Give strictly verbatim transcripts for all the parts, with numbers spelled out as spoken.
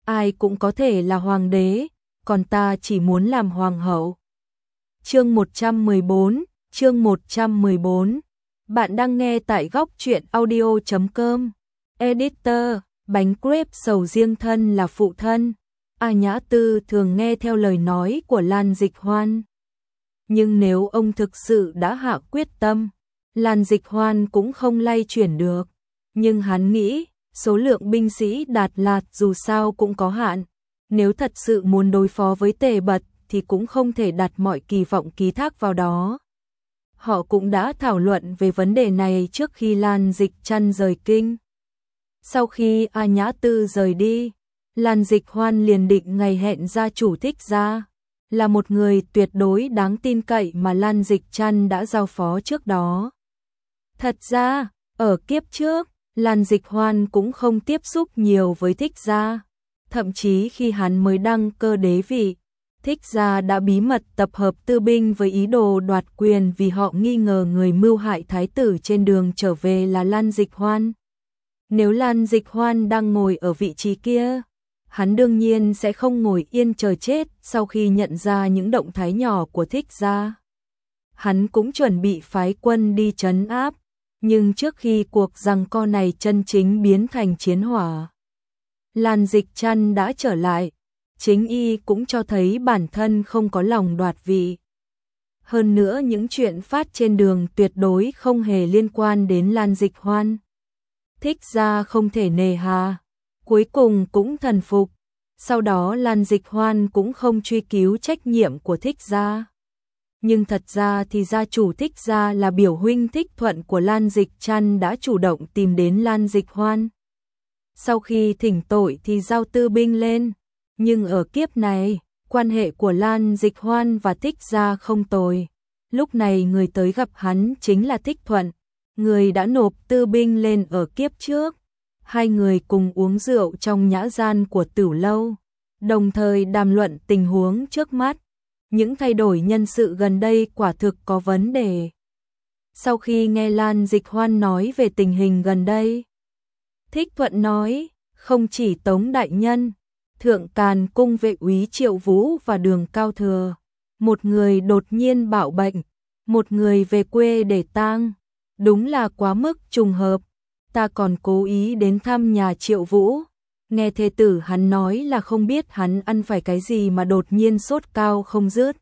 ai cũng có thể là hoàng đế, còn ta chỉ muốn làm hoàng hậu. Chương một trăm mười bốn, chương một trăm mười bốn. Bạn đang nghe tại góc truyện audio chấm com. Editor, bánh crepe sầu riêng thân là phụ thân. A Nhã Tư thường nghe theo lời nói của Lan Dịch Hoan. Nhưng nếu ông thực sự đã hạ quyết tâm, Lan Dịch Hoan cũng không lay chuyển được. Nhưng hắn nghĩ, số lượng binh sĩ Đạt Lạt dù sao cũng có hạn. Nếu thật sự muốn đối phó với Tề Bật thì cũng không thể đặt mọi kỳ vọng ký thác vào đó. Họ cũng đã thảo luận về vấn đề này trước khi Lan Dịch Trăn rời kinh. Sau khi A Nhã Tư rời đi, Lan Dịch Hoan liền định ngày hẹn gia chủ Thích Gia, là một người tuyệt đối đáng tin cậy mà Lan Dịch Trăn đã giao phó trước đó. Thật ra, ở kiếp trước, Lan Dịch Hoan cũng không tiếp xúc nhiều với Thích Gia. Thậm chí khi hắn mới đăng cơ đế vị, Thích Gia đã bí mật tập hợp tư binh với ý đồ đoạt quyền vì họ nghi ngờ người mưu hại thái tử trên đường trở về là Lan Dịch Hoan. Nếu Lan Dịch Hoan đang ngồi ở vị trí kia, hắn đương nhiên sẽ không ngồi yên chờ chết sau khi nhận ra những động thái nhỏ của Thích Gia. Hắn cũng chuẩn bị phái quân đi trấn áp, nhưng trước khi cuộc giằng co này chân chính biến thành chiến hỏa, Lan Dịch Trăn đã trở lại, chính y cũng cho thấy bản thân không có lòng đoạt vị. Hơn nữa những chuyện phát trên đường tuyệt đối không hề liên quan đến Lan Dịch Hoan. Thích Gia không thể nề hà, cuối cùng cũng thần phục. Sau đó Lan Dịch Hoan cũng không truy cứu trách nhiệm của Thích Gia. Nhưng thật ra thì gia chủ Thích Gia là biểu huynh Thích Thuận của Lan Dịch Trăn đã chủ động tìm đến Lan Dịch Hoan. Sau khi thỉnh tội thì giao tư binh lên, nhưng ở kiếp này, quan hệ của Lan Dịch Hoan và Thích Gia không tồi. Lúc này người tới gặp hắn chính là Thích Thuận, người đã nộp tư binh lên ở kiếp trước. Hai người cùng uống rượu trong nhã gian của Tửu Lâu, đồng thời đàm luận tình huống trước mắt. Những thay đổi nhân sự gần đây quả thực có vấn đề. Sau khi nghe Lan Dịch Hoan nói về tình hình gần đây, Thích Thuận nói, không chỉ Tống Đại Nhân, Thượng Càn Cung vệ úy Triệu Vũ và Đường Cao Thừa, một người đột nhiên bạo bệnh, một người về quê để tang, đúng là quá mức trùng hợp. Ta còn cố ý đến thăm nhà Triệu Vũ, nghe thê tử hắn nói là không biết hắn ăn phải cái gì mà đột nhiên sốt cao không dứt.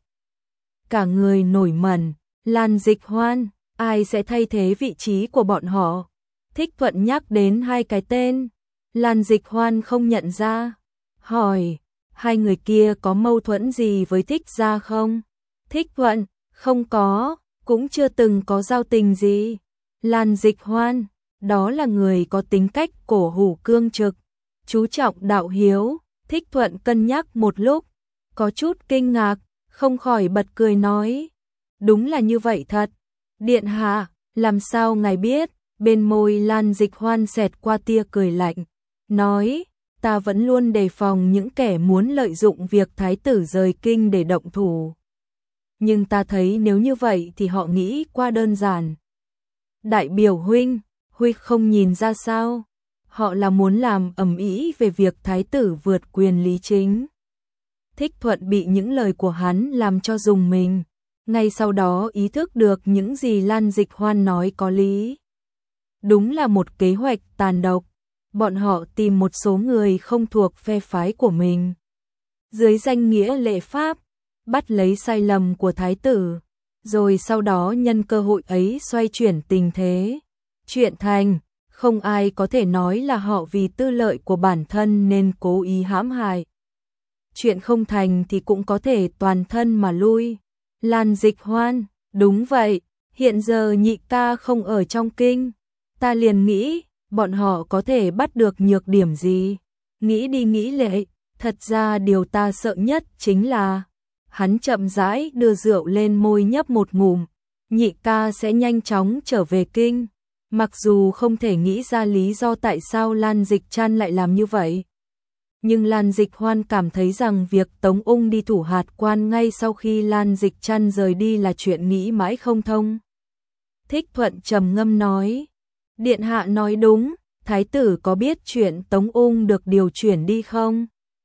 Cả người nổi mẩn, Lan Dịch Hoan, ai sẽ thay thế vị trí của bọn họ? Thích Thuận nhắc đến hai cái tên, Lan Dịch Hoan không nhận ra, hỏi, hai người kia có mâu thuẫn gì với Thích Gia không? Thích Thuận, không có, cũng chưa từng có giao tình gì. Lan Dịch Hoan, đó là người có tính cách cổ hủ cương trực, chú trọng đạo hiếu. Thích Thuận cân nhắc một lúc, có chút kinh ngạc, không khỏi bật cười nói, đúng là như vậy thật. Điện hạ, làm sao ngài biết? Bên môi Lan Dịch Hoan xẹt qua tia cười lạnh, nói, ta vẫn luôn đề phòng những kẻ muốn lợi dụng việc thái tử rời kinh để động thủ. Nhưng ta thấy nếu như vậy thì họ nghĩ quá đơn giản. Đại biểu huynh, huynh không nhìn ra sao? Họ là muốn làm ầm ĩ về việc thái tử vượt quyền lý chính. Thích Thuận bị những lời của hắn làm cho rùng mình, ngay sau đó ý thức được những gì Lan Dịch Hoan nói có lý. Đúng là một kế hoạch tàn độc, bọn họ tìm một số người không thuộc phe phái của mình, dưới danh nghĩa lệ pháp, bắt lấy sai lầm của thái tử, rồi sau đó nhân cơ hội ấy xoay chuyển tình thế. Chuyện thành, không ai có thể nói là họ vì tư lợi của bản thân nên cố ý hãm hại. Chuyện không thành thì cũng có thể toàn thân mà lui. Lan Dịch Hoan, đúng vậy, hiện giờ nhị ca không ở trong kinh. Ta liền nghĩ, bọn họ có thể bắt được nhược điểm gì? Nghĩ đi nghĩ lại, thật ra điều ta sợ nhất chính là, hắn chậm rãi đưa rượu lên môi nhấp một ngụm, nhị ca sẽ nhanh chóng trở về kinh. Mặc dù không thể nghĩ ra lý do tại sao Lan Dịch Trăn lại làm như vậy, nhưng Lan Dịch Hoan cảm thấy rằng việc Tống Ung đi thủ hạt quan ngay sau khi Lan Dịch Trăn rời đi là chuyện nghĩ mãi không thông. Thích Thuận trầm ngâm nói, điện hạ nói đúng, thái tử có biết chuyện Tống Ung được điều chuyển đi không?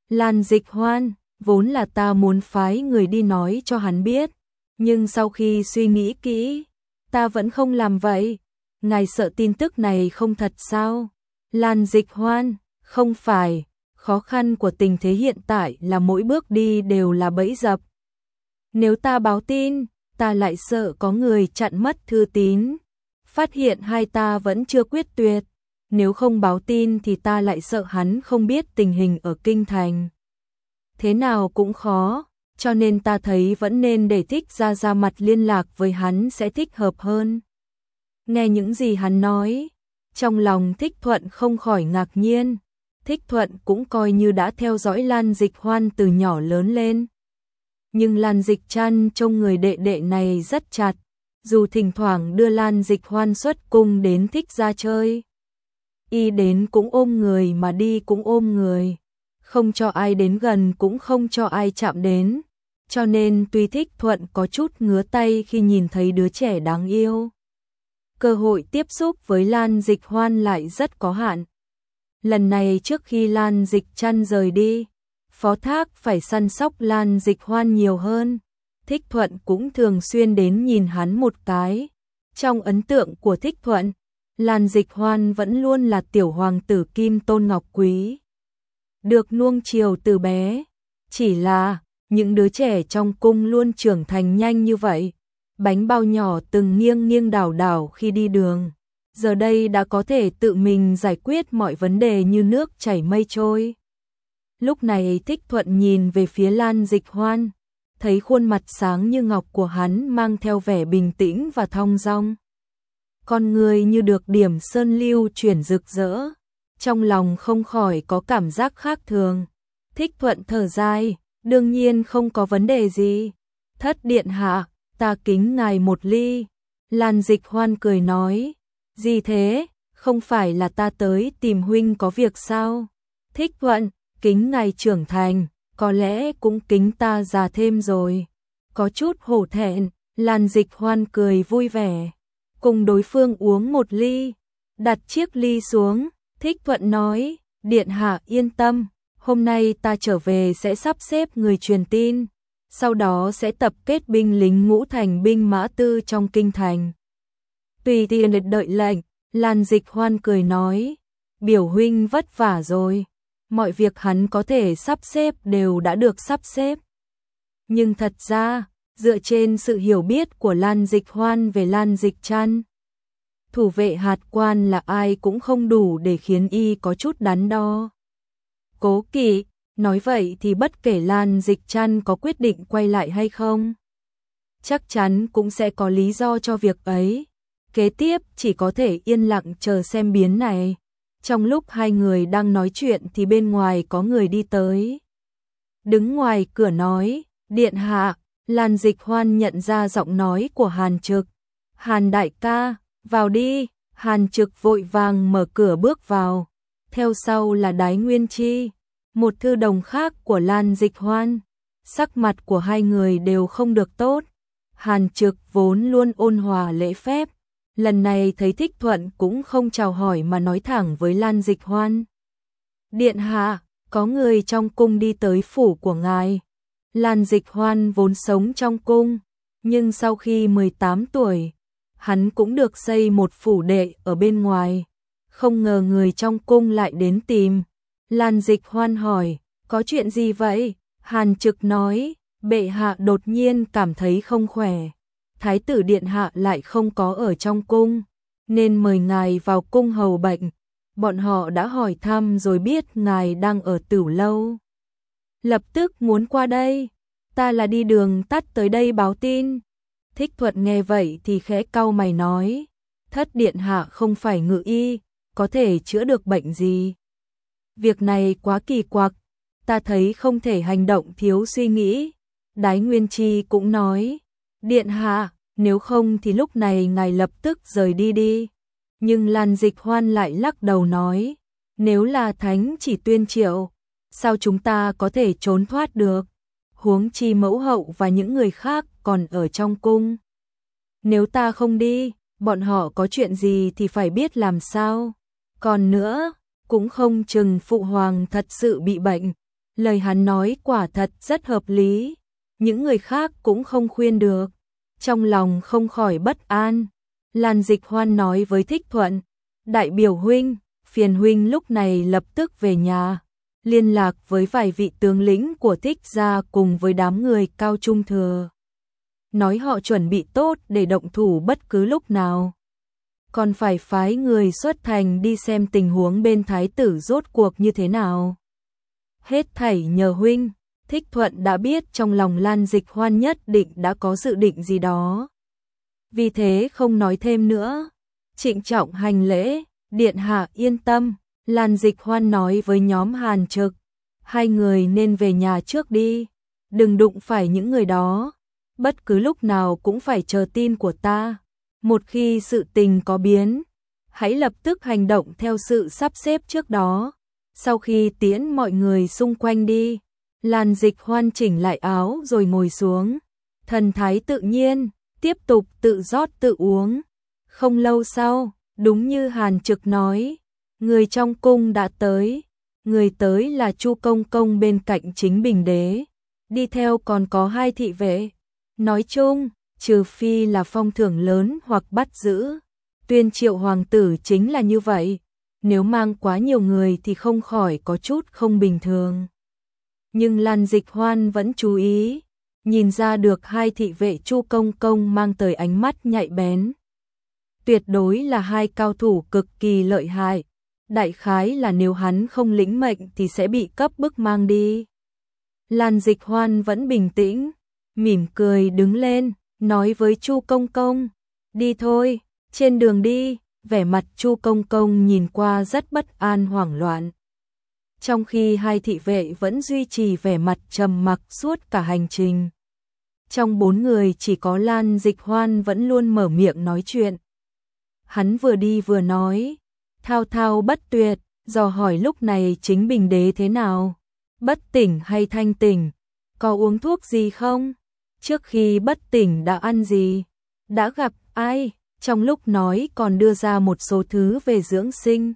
Lan Dịch Hoan, vốn là ta muốn phái người đi nói cho hắn biết, nhưng sau khi suy nghĩ kỹ, ta vẫn không làm vậy. Ngài sợ tin tức này không thật sao? Lan Dịch Hoan, không phải, khó khăn của tình thế hiện tại là mỗi bước đi đều là bẫy dập. Nếu ta báo tin, ta lại sợ có người chặn mất thư tín. Phát hiện hai ta vẫn chưa quyết tuyệt. Nếu không báo tin thì ta lại sợ hắn không biết tình hình ở kinh thành. Thế nào cũng khó, cho nên ta thấy vẫn nên để Thích Gia ra mặt liên lạc với hắn sẽ thích hợp hơn. Nghe những gì hắn nói, trong lòng Thích Thuận không khỏi ngạc nhiên. Thích Thuận cũng coi như đã theo dõi Lan Dịch Hoan từ nhỏ lớn lên. Nhưng Lan Dịch Trăn trông người đệ đệ này rất chặt, dù thỉnh thoảng đưa Lan Dịch Hoan xuất cung đến Thích Gia chơi. Y đến cũng ôm người mà đi cũng ôm người, không cho ai đến gần cũng không cho ai chạm đến, cho nên tuy Thích Thuận có chút ngứa tay khi nhìn thấy đứa trẻ đáng yêu. Cơ hội tiếp xúc với Lan Dịch Hoan lại rất có hạn. Lần này trước khi Lan Dịch Trăn rời đi, Phó Thác phải săn sóc Lan Dịch Hoan nhiều hơn. Thích Thuận cũng thường xuyên đến nhìn hắn một cái. Trong ấn tượng của Thích Thuận, Lan Dịch Hoan vẫn luôn là tiểu hoàng tử kim tôn ngọc quý, được nuông chiều từ bé. Chỉ là, những đứa trẻ trong cung luôn trưởng thành nhanh như vậy. Bánh bao nhỏ từng nghiêng nghiêng đảo đảo khi đi đường, giờ đây đã có thể tự mình giải quyết mọi vấn đề như nước chảy mây trôi. Lúc này Thích Thuận nhìn về phía Lan Dịch Hoan, thấy khuôn mặt sáng như ngọc của hắn mang theo vẻ bình tĩnh và thong dong. Con người như được điểm sơn lưu chuyển rực rỡ, trong lòng không khỏi có cảm giác khác thường. Thích Thuận thở dài, đương nhiên không có vấn đề gì. Thất điện hạ, ta kính ngài một ly. Lan Dịch Hoan cười nói, gì thế, không phải là ta tới tìm huynh có việc sao? Thích Thuận, kính ngài trưởng thành, có lẽ cũng kính ta già thêm rồi. Có chút hổ thẹn, Lan Dịch Hoan cười vui vẻ, cùng đối phương uống một ly, đặt chiếc ly xuống. Thích Thuận nói, điện hạ yên tâm, hôm nay ta trở về sẽ sắp xếp người truyền tin, sau đó sẽ tập kết binh lính ngũ thành binh mã tư trong kinh thành. Tùy tiện đợi lệnh. Lan Dịch Hoan cười nói, biểu huynh vất vả rồi, mọi việc hắn có thể sắp xếp đều đã được sắp xếp. Nhưng thật ra, dựa trên sự hiểu biết của Lan Dịch Hoan về Lan Dịch Trăn, thủ vệ hạt quan là ai cũng không đủ để khiến y có chút đắn đo. Cố kỵ, nói vậy thì bất kể Lan Dịch Trăn có quyết định quay lại hay không, chắc chắn cũng sẽ có lý do cho việc ấy. Kế tiếp chỉ có thể yên lặng chờ xem biến này. Trong lúc hai người đang nói chuyện thì bên ngoài có người đi tới. Đứng ngoài cửa nói, điện hạ. Lan Dịch Hoan nhận ra giọng nói của Hàn Trực. Hàn đại ca, vào đi. Hàn Trực vội vàng mở cửa bước vào. Theo sau là Đái Nguyên Chi, một thư đồng khác của Lan Dịch Hoan. Sắc mặt của hai người đều không được tốt. Hàn Trực vốn luôn ôn hòa lễ phép, lần này thấy Thích Thuận cũng không chào hỏi mà nói thẳng với Lan Dịch Hoan. Điện hạ, có người trong cung đi tới phủ của ngài. Lan Dịch Hoan vốn sống trong cung, nhưng sau khi mười tám tuổi, hắn cũng được xây một phủ đệ ở bên ngoài. Không ngờ người trong cung lại đến tìm. Lan Dịch Hoan hỏi, có chuyện gì vậy? Hàn Trực nói, bệ hạ đột nhiên cảm thấy không khỏe. Thái tử điện hạ lại không có ở trong cung, nên mời ngài vào cung hầu bệnh. Bọn họ đã hỏi thăm rồi biết ngài đang ở Tửu Lâu, lập tức muốn qua đây. Ta là đi đường tắt tới đây báo tin. Thích Thuận nghe vậy thì khẽ cau mày nói, thất điện hạ không phải ngự y, có thể chữa được bệnh gì? Việc này quá kỳ quặc, ta thấy không thể hành động thiếu suy nghĩ. Đái Nguyên Chi cũng nói, điện hạ, nếu không thì lúc này ngài lập tức rời đi đi. Nhưng Lan Dịch Hoan lại lắc đầu nói, nếu là thánh chỉ tuyên triệu, sao chúng ta có thể trốn thoát được? Huống chi mẫu hậu và những người khác còn ở trong cung. Nếu ta không đi, bọn họ có chuyện gì thì phải biết làm sao. Còn nữa, cũng không chừng phụ hoàng thật sự bị bệnh. Lời hắn nói quả thật rất hợp lý, những người khác cũng không khuyên được, trong lòng không khỏi bất an. Lan Dịch Hoan nói với Thích Thuận, đại biểu huynh, phiền huynh lúc này lập tức về nhà, liên lạc với vài vị tướng lĩnh của Thích gia cùng với đám người Cao Trung Thừa. Nói họ chuẩn bị tốt để động thủ bất cứ lúc nào. Còn phải phái người xuất thành đi xem tình huống bên thái tử rốt cuộc như thế nào. Hết thảy nhờ huynh. Thích Thuận đã biết trong lòng Lan Dịch Hoan nhất định đã có dự định gì đó. Vì thế không nói thêm nữa. Trịnh trọng hành lễ, điện hạ yên tâm. Lan Dịch Hoan nói với nhóm Hàn Trực, hai người nên về nhà trước đi, đừng đụng phải những người đó, bất cứ lúc nào cũng phải chờ tin của ta. Một khi sự tình có biến, hãy lập tức hành động theo sự sắp xếp trước đó. Sau khi tiễn mọi người xung quanh đi, Lan Dịch Hoan chỉnh lại áo rồi ngồi xuống, thần thái tự nhiên, tiếp tục tự rót tự uống. Không lâu sau, đúng như Hàn Trực nói, người trong cung đã tới. Người tới là Chu Công Công bên cạnh Chính Bình Đế, đi theo còn có hai thị vệ. Nói chung, trừ phi là phong thưởng lớn hoặc bắt giữ, tuyên triệu hoàng tử chính là như vậy. Nếu mang quá nhiều người thì không khỏi có chút không bình thường. Nhưng Lan Dịch Hoan vẫn chú ý, nhìn ra được hai thị vệ Chu Công Công mang tới ánh mắt nhạy bén. Tuyệt đối là hai cao thủ cực kỳ lợi hại. Đại khái là nếu hắn không lĩnh mệnh thì sẽ bị cấp bức mang đi. Lan Dịch Hoan vẫn bình tĩnh, mỉm cười đứng lên, nói với Chu Công Công, đi thôi, trên đường đi. Vẻ mặt Chu Công Công nhìn qua rất bất an hoảng loạn. Trong khi hai thị vệ vẫn duy trì vẻ mặt trầm mặc suốt cả hành trình. Trong bốn người chỉ có Lan Dịch Hoan vẫn luôn mở miệng nói chuyện. Hắn vừa đi vừa nói, thao thao bất tuyệt, dò hỏi lúc này Chính Bình Đế thế nào, bất tỉnh hay thanh tỉnh, có uống thuốc gì không, trước khi bất tỉnh đã ăn gì, đã gặp ai, trong lúc nói còn đưa ra một số thứ về dưỡng sinh.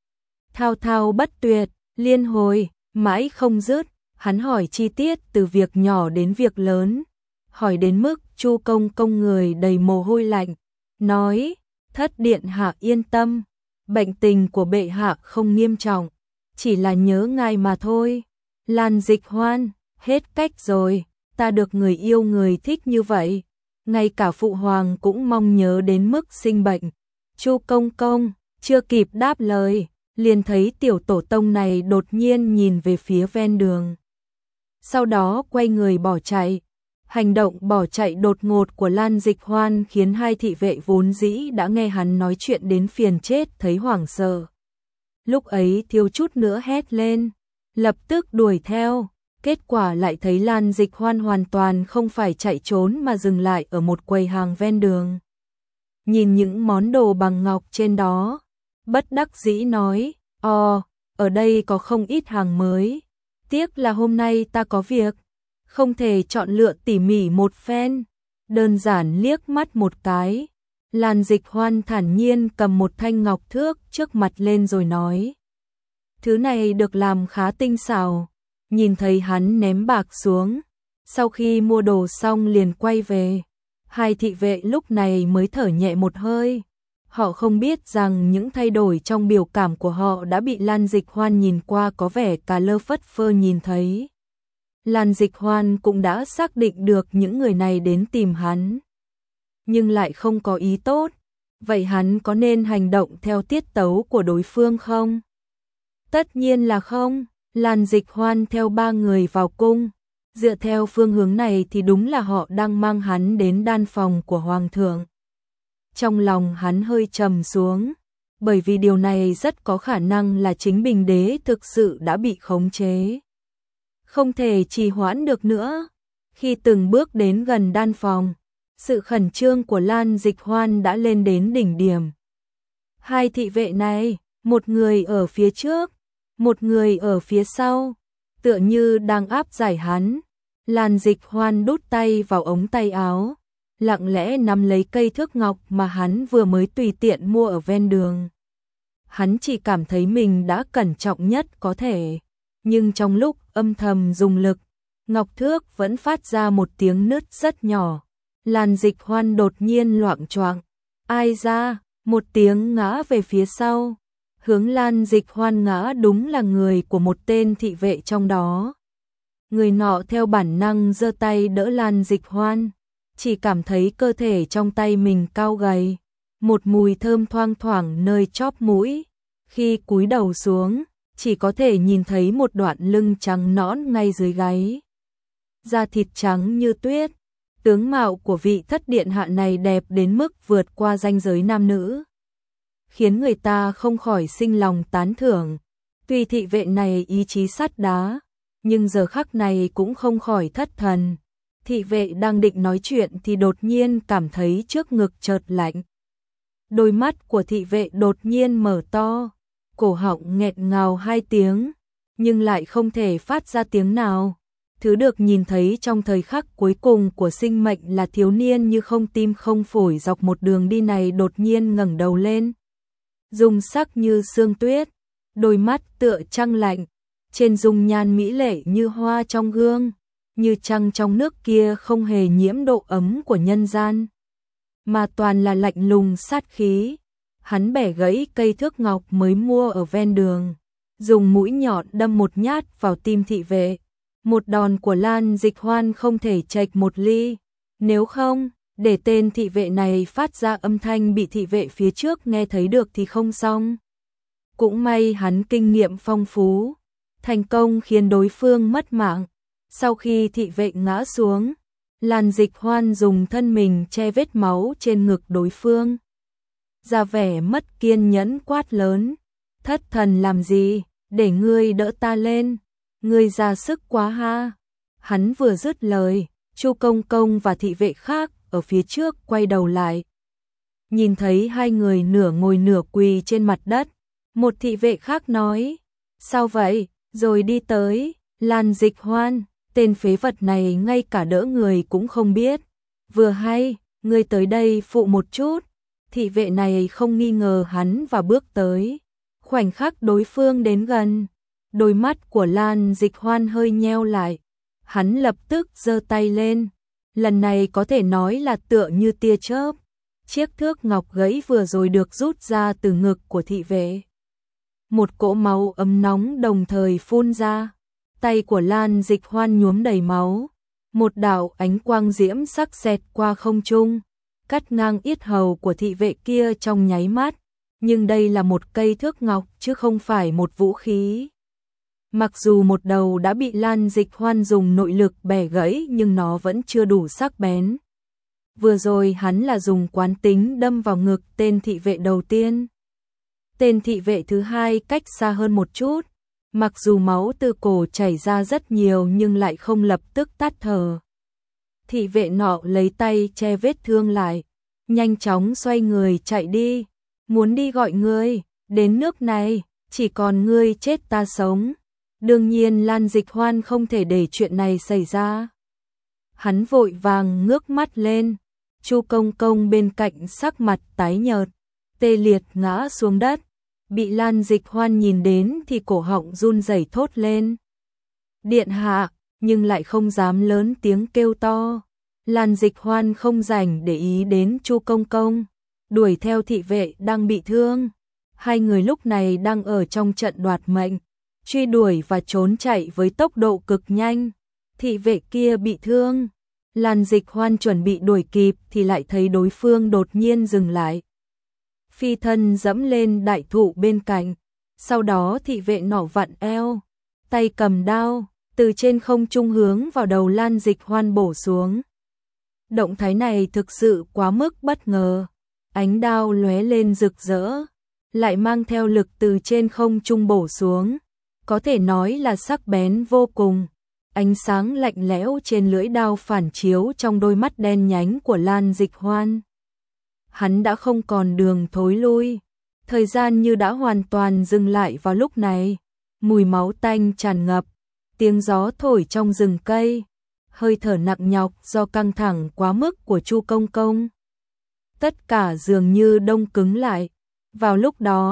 Thao thao bất tuyệt, liên hồi, mãi không dứt, hắn hỏi chi tiết từ việc nhỏ đến việc lớn, hỏi đến mức Chu Công Công người đầy mồ hôi lạnh, nói, thất điện hạ yên tâm, bệnh tình của bệ hạ không nghiêm trọng, chỉ là nhớ ngài mà thôi. Lan Dịch Hoan, hết cách rồi, ta được người yêu người thích như vậy, ngay cả phụ hoàng cũng mong nhớ đến mức sinh bệnh. Chu Công Công chưa kịp đáp lời, liền thấy tiểu tổ tông này đột nhiên nhìn về phía ven đường. Sau đó quay người bỏ chạy. Hành động bỏ chạy đột ngột của Lan Dịch Hoan khiến hai thị vệ vốn dĩ đã nghe hắn nói chuyện đến phiền chết thấy hoảng sợ. Lúc ấy thiếu chút nữa hét lên, lập tức đuổi theo. Kết quả lại thấy Lan Dịch Hoan hoàn toàn không phải chạy trốn mà dừng lại ở một quầy hàng ven đường. Nhìn những món đồ bằng ngọc trên đó, bất đắc dĩ nói, ồ, ở đây có không ít hàng mới, tiếc là hôm nay ta có việc, không thể chọn lựa tỉ mỉ một phen. Đơn giản liếc mắt một cái, Lan Dịch Hoan thản nhiên cầm một thanh ngọc thước trước mặt lên rồi nói, thứ này được làm khá tinh xảo. Nhìn thấy hắn ném bạc xuống, sau khi mua đồ xong liền quay về, hai thị vệ lúc này mới thở nhẹ một hơi. Họ không biết rằng những thay đổi trong biểu cảm của họ đã bị Lan Dịch Hoan nhìn qua có vẻ cà lơ phất phơ nhìn thấy. Lan Dịch Hoan cũng đã xác định được những người này đến tìm hắn, nhưng lại không có ý tốt. Vậy hắn có nên hành động theo tiết tấu của đối phương không? Tất nhiên là không. Lan Dịch Hoan theo ba người vào cung, dựa theo phương hướng này thì đúng là họ đang mang hắn đến đan phòng của hoàng thượng. Trong lòng hắn hơi trầm xuống, bởi vì điều này rất có khả năng là Chính Bình Đế thực sự đã bị khống chế. Không thể trì hoãn được nữa. Khi từng bước đến gần đan phòng, sự khẩn trương của Lan Dịch Hoan đã lên đến đỉnh điểm. Hai thị vệ này, một người ở phía trước, một người ở phía sau, tựa như đang áp giải hắn. Lan Dịch Hoan đút tay vào ống tay áo, lặng lẽ nắm lấy cây thước ngọc mà hắn vừa mới tùy tiện mua ở ven đường. Hắn chỉ cảm thấy mình đã cẩn trọng nhất có thể. nhưng trong lúc âm thầm dùng lực, ngọc thước vẫn phát ra một tiếng nứt rất nhỏ. Lan Dịch Hoan đột nhiên loạng choạng, ai ra, một tiếng ngã về phía sau. Hướng Lan Dịch Hoan ngã đúng là người của một tên thị vệ trong đó. Người nọ theo bản năng giơ tay đỡ Lan Dịch Hoan, chỉ cảm thấy cơ thể trong tay mình cao gầy, một mùi thơm thoang thoảng nơi chóp mũi. Khi cúi đầu xuống, chỉ có thể nhìn thấy một đoạn lưng trắng nõn ngay dưới gáy. Da thịt trắng như tuyết, tướng mạo của vị thất điện hạ này đẹp đến mức vượt qua ranh giới nam nữ, khiến người ta không khỏi sinh lòng tán thưởng. Tuy thị vệ này ý chí sắt đá, nhưng giờ khắc này cũng không khỏi thất thần. Thị vệ đang định nói chuyện thì đột nhiên cảm thấy trước ngực chợt lạnh. Đôi mắt của thị vệ đột nhiên mở to, cổ họng nghẹt ngào hai tiếng, nhưng lại không thể phát ra tiếng nào. Thứ được nhìn thấy trong thời khắc cuối cùng của sinh mệnh là thiếu niên như không tim không phổi dọc một đường đi này đột nhiên ngẩng đầu lên. Dung sắc như sương tuyết, đôi mắt tựa trăng lạnh, trên dung nhan mỹ lệ như hoa trong gương, như trăng trong nước kia không hề nhiễm độ ấm của nhân gian, mà toàn là lạnh lùng sát khí. Hắn bẻ gãy cây thước ngọc mới mua ở ven đường, dùng mũi nhọn đâm một nhát vào tim thị vệ. Một đòn của Lan Dịch Hoan không thể chệch một ly, nếu không, để tên thị vệ này phát ra âm thanh bị thị vệ phía trước nghe thấy được thì không xong. Cũng may hắn kinh nghiệm phong phú, thành công khiến đối phương mất mạng. Sau khi thị vệ ngã xuống, Lan Dịch Hoan dùng thân mình che vết máu trên ngực đối phương, ra vẻ mất kiên nhẫn quát lớn, thất thần làm gì, để ngươi đỡ ta lên, ngươi ra sức quá ha. Hắn vừa dứt lời, Chu Công Công và thị vệ khác ở phía trước quay đầu lại, nhìn thấy hai người nửa ngồi nửa quỳ trên mặt đất. Một thị vệ khác nói, sao vậy, rồi đi tới. Lan Dịch Hoan, tên phế vật này ngay cả đỡ người cũng không biết. Vừa hay, ngươi tới đây phụ một chút. Thị vệ này không nghi ngờ hắn và bước tới. Khoảnh khắc đối phương đến gần, đôi mắt của Lan Dịch Hoan hơi nheo lại. Hắn lập tức giơ tay lên, lần này có thể nói là tựa như tia chớp. Chiếc thước ngọc gãy vừa rồi được rút ra từ ngực của thị vệ. Một cỗ máu ấm nóng đồng thời phun ra. Tay của Lan Dịch Hoan nhuốm đầy máu. Một đạo ánh quang diễm sắc xẹt qua không trung, cắt ngang yết hầu của thị vệ kia trong nháy mắt. Nhưng đây là một cây thước ngọc chứ không phải một vũ khí. Mặc dù một đầu đã bị Lan Dịch Hoan dùng nội lực bẻ gãy nhưng nó vẫn chưa đủ sắc bén. Vừa rồi hắn là dùng quán tính đâm vào ngực tên thị vệ đầu tiên. Tên thị vệ thứ hai cách xa hơn một chút. Mặc dù máu từ cổ chảy ra rất nhiều nhưng lại không lập tức tắt thở. Thị vệ nọ lấy tay che vết thương lại, nhanh chóng xoay người chạy đi. Muốn đi gọi ngươi, đến nước này, chỉ còn ngươi chết ta sống. Đương nhiên Lan Dịch Hoan không thể để chuyện này xảy ra. Hắn vội vàng ngước mắt lên. Chu Công Công bên cạnh sắc mặt tái nhợt, tê liệt ngã xuống đất. Bị Lan Dịch Hoan nhìn đến thì cổ họng run rẩy thốt lên. Điện hạ, nhưng lại không dám lớn tiếng kêu to. Lan Dịch Hoan không rảnh để ý đến Chu Công Công, đuổi theo thị vệ đang bị thương. Hai người lúc này đang ở trong trận đoạt mệnh, truy đuổi và trốn chạy với tốc độ cực nhanh. Thị vệ kia bị thương, Lan Dịch Hoan chuẩn bị đuổi kịp thì lại thấy đối phương đột nhiên dừng lại. Phi thân dẫm lên đại thụ bên cạnh, sau đó thị vệ nọ vặn eo, tay cầm đao, từ trên không trung hướng vào đầu Lan Dịch Hoan bổ xuống. Động thái này thực sự quá mức bất ngờ, ánh đao lóe lên rực rỡ, lại mang theo lực từ trên không trung bổ xuống, có thể nói là sắc bén vô cùng. Ánh sáng lạnh lẽo trên lưỡi đao phản chiếu trong đôi mắt đen nhánh của Lan Dịch Hoan. Hắn đã không còn đường thối lui, thời gian như đã hoàn toàn dừng lại vào lúc này. Mùi máu tanh tràn ngập, tiếng gió thổi trong rừng cây, hơi thở nặng nhọc do căng thẳng quá mức của Chu Công Công. Tất cả dường như đông cứng lại. Vào lúc đó,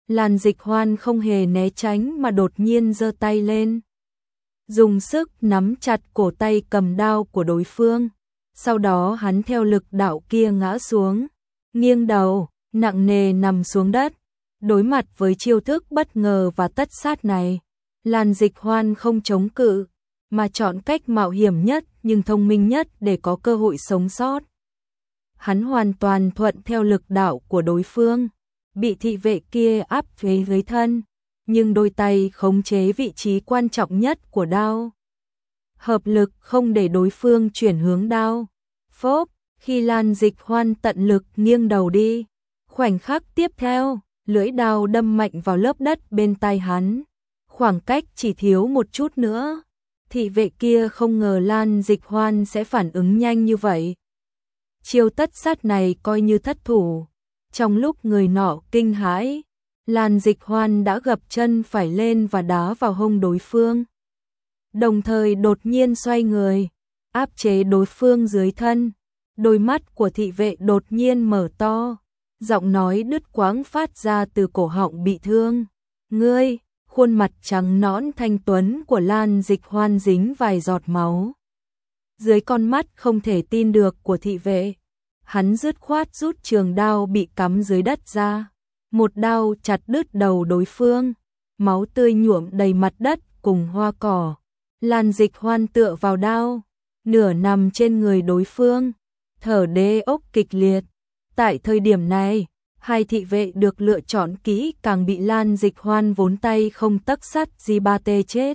Lan Dịch Hoan không hề né tránh mà đột nhiên giơ tay lên, dùng sức nắm chặt cổ tay cầm đao của đối phương. Sau đó hắn theo lực đạo kia ngã xuống, nghiêng đầu, nặng nề nằm xuống đất. Đối mặt với chiêu thức bất ngờ và tất sát này, Lan Dịch Hoan không chống cự, mà chọn cách mạo hiểm nhất nhưng thông minh nhất để có cơ hội sống sót. Hắn hoàn toàn thuận theo lực đạo của đối phương, bị thị vệ kia áp chế dưới thân, nhưng đôi tay khống chế vị trí quan trọng nhất của đao. Hợp lực không để đối phương chuyển hướng đao. Phốp, khi Lan Dịch Hoan tận lực nghiêng đầu đi, khoảnh khắc tiếp theo, lưỡi đao đâm mạnh vào lớp đất bên tai hắn. Khoảng cách chỉ thiếu một chút nữa. Thị vệ kia không ngờ Lan Dịch Hoan sẽ phản ứng nhanh như vậy. Chiêu tất sát này coi như thất thủ. Trong lúc người nọ kinh hãi, Lan Dịch Hoan đã gập chân phải lên và đá vào hông đối phương. Đồng thời đột nhiên xoay người, áp chế đối phương dưới thân. Đôi mắt của thị vệ đột nhiên mở to, giọng nói đứt quãng phát ra từ cổ họng bị thương. Ngươi, khuôn mặt trắng nõn thanh tuấn của Lan Dịch Hoan dính vài giọt máu. Dưới con mắt không thể tin được của thị vệ, hắn dứt khoát rút trường đao bị cắm dưới đất ra. Một đao chặt đứt đầu đối phương, máu tươi nhuộm đầy mặt đất cùng hoa cỏ. Lan Dịch Hoan tựa vào đao, nửa nằm trên người đối phương, thở đê ốc kịch liệt. Tại thời điểm này, hai thị vệ được lựa chọn kỹ càng bị Lan Dịch Hoan vốn tay không tấc sắt gì ba tê chết.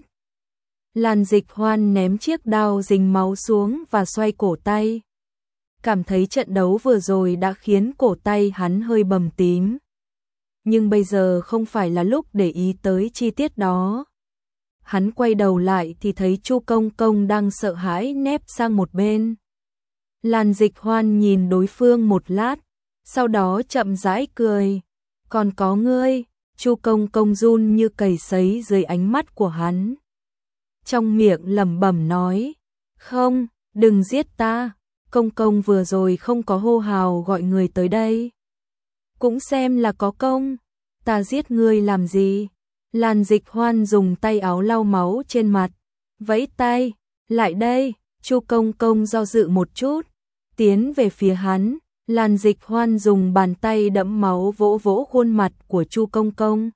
Lan Dịch Hoan ném chiếc đao dính máu xuống và xoay cổ tay. Cảm thấy trận đấu vừa rồi đã khiến cổ tay hắn hơi bầm tím. Nhưng bây giờ không phải là lúc để ý tới chi tiết đó. Hắn quay đầu lại thì thấy Chu Công Công đang sợ hãi nép sang một bên. Lan Dịch Hoan nhìn đối phương một lát, sau đó chậm rãi cười. Còn có ngươi, Chu Công Công run như cầy sấy dưới ánh mắt của hắn. Trong miệng lẩm bẩm nói, không, đừng giết ta, Công Công vừa rồi không có hô hào gọi người tới đây. Cũng xem là có công, ta giết ngươi làm gì? Lan Dịch Hoan dùng tay áo lau máu trên mặt, vẫy tay, lại đây. Chu Công Công do dự một chút, tiến về phía hắn. Lan Dịch Hoan dùng bàn tay đẫm máu vỗ vỗ khuôn mặt của Chu Công Công,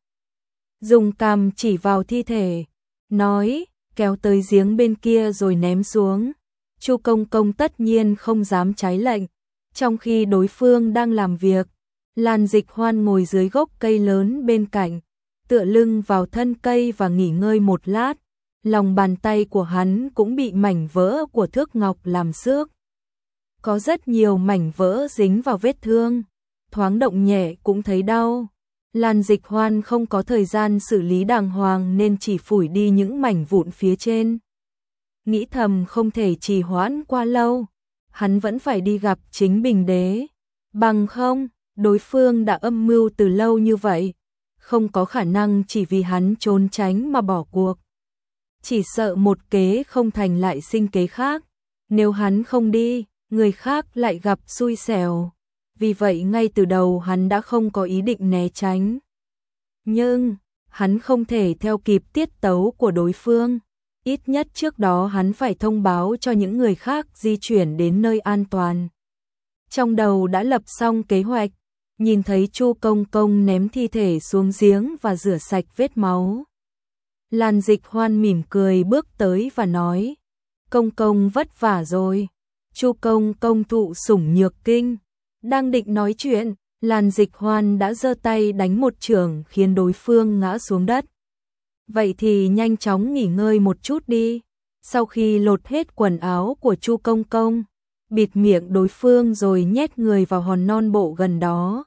dùng cằm chỉ vào thi thể, nói, kéo tới giếng bên kia rồi ném xuống. Chu Công Công tất nhiên không dám trái lệnh. Trong khi đối phương đang làm việc, Lan Dịch Hoan ngồi dưới gốc cây lớn bên cạnh, tựa lưng vào thân cây và nghỉ ngơi một lát. Lòng bàn tay của hắn cũng bị mảnh vỡ của thước ngọc làm xước. Có rất nhiều mảnh vỡ dính vào vết thương, thoáng động nhẹ cũng thấy đau. Lan Dịch Hoan không có thời gian xử lý đàng hoàng nên chỉ phủi đi những mảnh vụn phía trên. Nghĩ thầm không thể trì hoãn quá lâu, hắn vẫn phải đi gặp chính Bình Đế. Bằng không, đối phương đã âm mưu từ lâu như vậy, không có khả năng chỉ vì hắn trốn tránh mà bỏ cuộc. Chỉ sợ một kế không thành lại sinh kế khác, nếu hắn không đi, người khác lại gặp xui xẻo. Vì vậy ngay từ đầu hắn đã không có ý định né tránh. Nhưng, hắn không thể theo kịp tiết tấu của đối phương. Ít nhất trước đó hắn phải thông báo cho những người khác di chuyển đến nơi an toàn. Trong đầu đã lập xong kế hoạch, nhìn thấy Chu Công Công ném thi thể xuống giếng và rửa sạch vết máu. Lan Dịch Hoan mỉm cười bước tới và nói, Công Công vất vả rồi. Chu Công Công thụ sủng nhược kinh. Đang định nói chuyện, Lan Dịch Hoan đã giơ tay đánh một chưởng khiến đối phương ngã xuống đất. Vậy thì nhanh chóng nghỉ ngơi một chút đi. Sau khi lột hết quần áo của Chu Công Công, bịt miệng đối phương rồi nhét người vào hòn non bộ gần đó.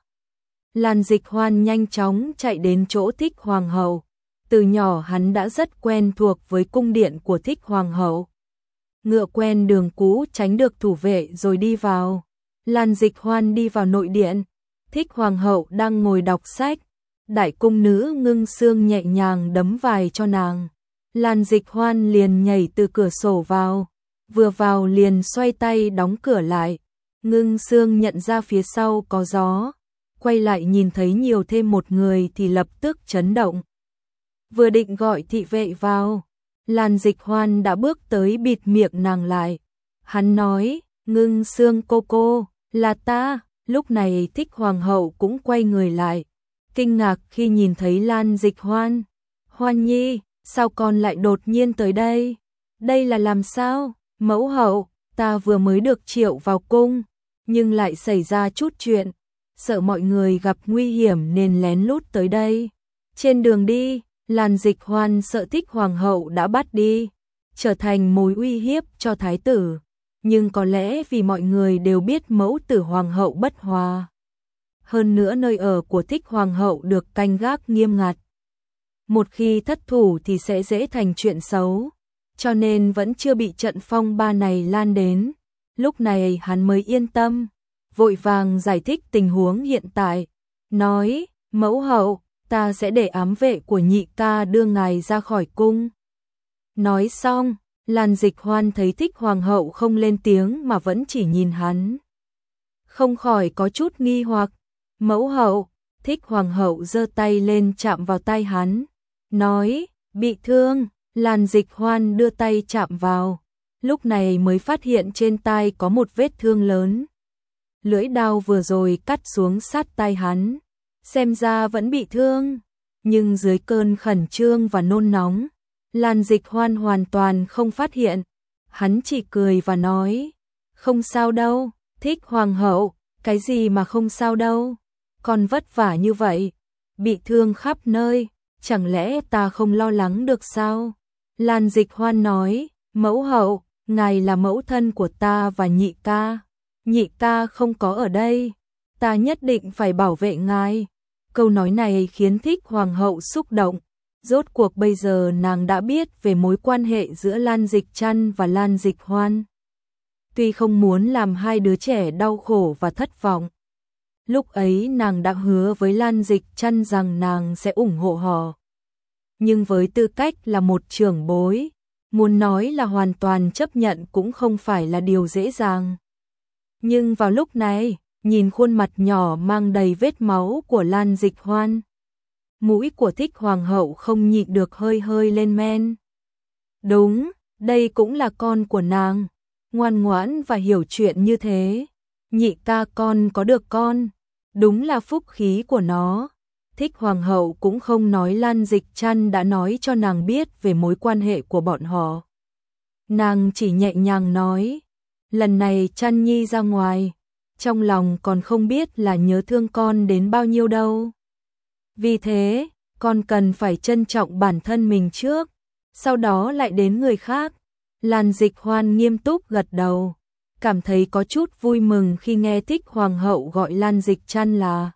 Lan Dịch Hoan nhanh chóng chạy đến chỗ Thích Hoàng hậu. Từ nhỏ hắn đã rất quen thuộc với cung điện của Thích Hoàng hậu. Ngựa quen đường cũ tránh được thủ vệ rồi đi vào. Lan Dịch Hoan đi vào nội điện. Thích Hoàng hậu đang ngồi đọc sách. Đại cung nữ Ngưng Sương nhẹ nhàng đấm vài cho nàng. Lan Dịch Hoan liền nhảy từ cửa sổ vào. Vừa vào liền xoay tay đóng cửa lại. Ngưng Sương nhận ra phía sau có gió. quay lại nhìn thấy nhiều thêm một người thì lập tức chấn động. Vừa định gọi thị vệ vào, Lan Dịch Hoan đã bước tới bịt miệng nàng lại. Hắn nói, Ngưng Sương cô cô, là ta. Lúc này Thích Hoàng hậu cũng quay người lại, kinh ngạc khi nhìn thấy Lan Dịch Hoan. Hoan nhi, sao con lại đột nhiên tới đây? Đây là làm sao? Mẫu hậu, ta vừa mới được triệu vào cung, nhưng lại xảy ra chút chuyện, sợ mọi người gặp nguy hiểm nên lén lút tới đây. Trên đường đi, Lan Dịch Hoan sợ Thích Hoàng hậu đã bắt đi, trở thành mối uy hiếp cho thái tử. Nhưng có lẽ vì mọi người đều biết mẫu tử Hoàng hậu bất hòa. Hơn nữa nơi ở của Thích Hoàng hậu được canh gác nghiêm ngặt. Một khi thất thủ thì sẽ dễ thành chuyện xấu, cho nên vẫn chưa bị trận phong ba này lan đến. Lúc này hắn mới yên tâm, vội vàng giải thích tình huống hiện tại, nói, mẫu hậu, ta sẽ để ám vệ của nhị ca đưa ngài ra khỏi cung. Nói xong, Lan Dịch Hoan thấy Thích Hoàng hậu không lên tiếng mà vẫn chỉ nhìn hắn. Không khỏi có chút nghi hoặc, mẫu hậu, Thích Hoàng hậu giơ tay lên chạm vào tay hắn, nói, bị thương. Lan Dịch Hoan đưa tay chạm vào, lúc này mới phát hiện trên tay có một vết thương lớn. Lưỡi đao vừa rồi cắt xuống sát tay hắn, xem ra vẫn bị thương, nhưng dưới cơn khẩn trương và nôn nóng, Lan Dịch Hoan hoàn toàn không phát hiện. Hắn chỉ cười và nói, không sao đâu. Thích Hoàng hậu, cái gì mà không sao đâu, con vất vả như vậy, bị thương khắp nơi, chẳng lẽ ta không lo lắng được sao? Lan Dịch Hoan nói, mẫu hậu, ngài là mẫu thân của ta và nhị ca, nhị ca không có ở đây, ta nhất định phải bảo vệ ngài. Câu nói này khiến Thích Hoàng hậu xúc động, rốt cuộc bây giờ nàng đã biết về mối quan hệ giữa Lan Dịch Trăn và Lan Dịch Hoan. Tuy không muốn làm hai đứa trẻ đau khổ và thất vọng, lúc ấy nàng đã hứa với Lan Dịch Trăn rằng nàng sẽ ủng hộ họ. Nhưng với tư cách là một trưởng bối, muốn nói là hoàn toàn chấp nhận cũng không phải là điều dễ dàng. Nhưng vào lúc này, nhìn khuôn mặt nhỏ mang đầy vết máu của Lan Dịch Hoan, mũi của Thích Hoàng hậu không nhịn được hơi hơi lên men. Đúng, đây cũng là con của nàng, ngoan ngoãn và hiểu chuyện như thế. Nhị ca con có được con, đúng là phúc khí của nó. Thích Hoàng hậu cũng không nói Lan Dịch Trăn đã nói cho nàng biết về mối quan hệ của bọn họ. Nàng chỉ nhẹ nhàng nói, lần này Trăn nhi ra ngoài, trong lòng còn không biết là nhớ thương con đến bao nhiêu đâu. Vì thế, con cần phải trân trọng bản thân mình trước, sau đó lại đến người khác. Lan Dịch Hoan nghiêm túc gật đầu, cảm thấy có chút vui mừng khi nghe Thích Hoàng hậu gọi Lan Dịch Trăn là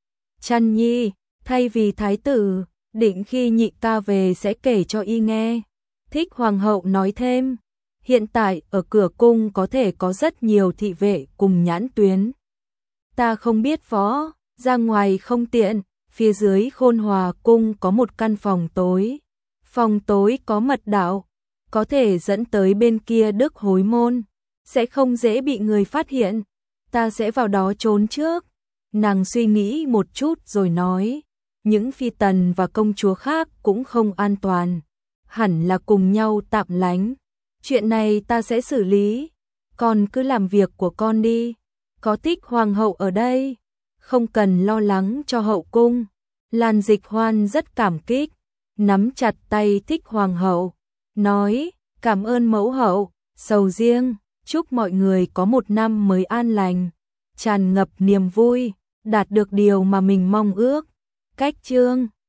Trăn nhi, thay vì thái tử, định khi nhị ca về sẽ kể cho y nghe. Thích Hoàng hậu nói thêm, hiện tại ở cửa cung có thể có rất nhiều thị vệ cùng nhãn tuyến. Ta không biết võ, ra ngoài không tiện, phía dưới Khôn Hòa cung có một căn phòng tối. Phòng tối có mật đạo, có thể dẫn tới bên kia Đức Hối môn, sẽ không dễ bị người phát hiện. Ta sẽ vào đó trốn trước. Nàng suy nghĩ một chút rồi nói, những phi tần và công chúa khác cũng không an toàn, hẳn là cùng nhau tạm lánh. Chuyện này ta sẽ xử lý, con cứ làm việc của con đi, có Thích Hoàng hậu ở đây, không cần lo lắng cho hậu cung. Lan Dịch Hoan rất cảm kích, nắm chặt tay Thích Hoàng hậu, nói, cảm ơn mẫu hậu, sầu riêng, chúc mọi người có một năm mới an lành, tràn ngập niềm vui, đạt được điều mà mình mong ước. Cách chương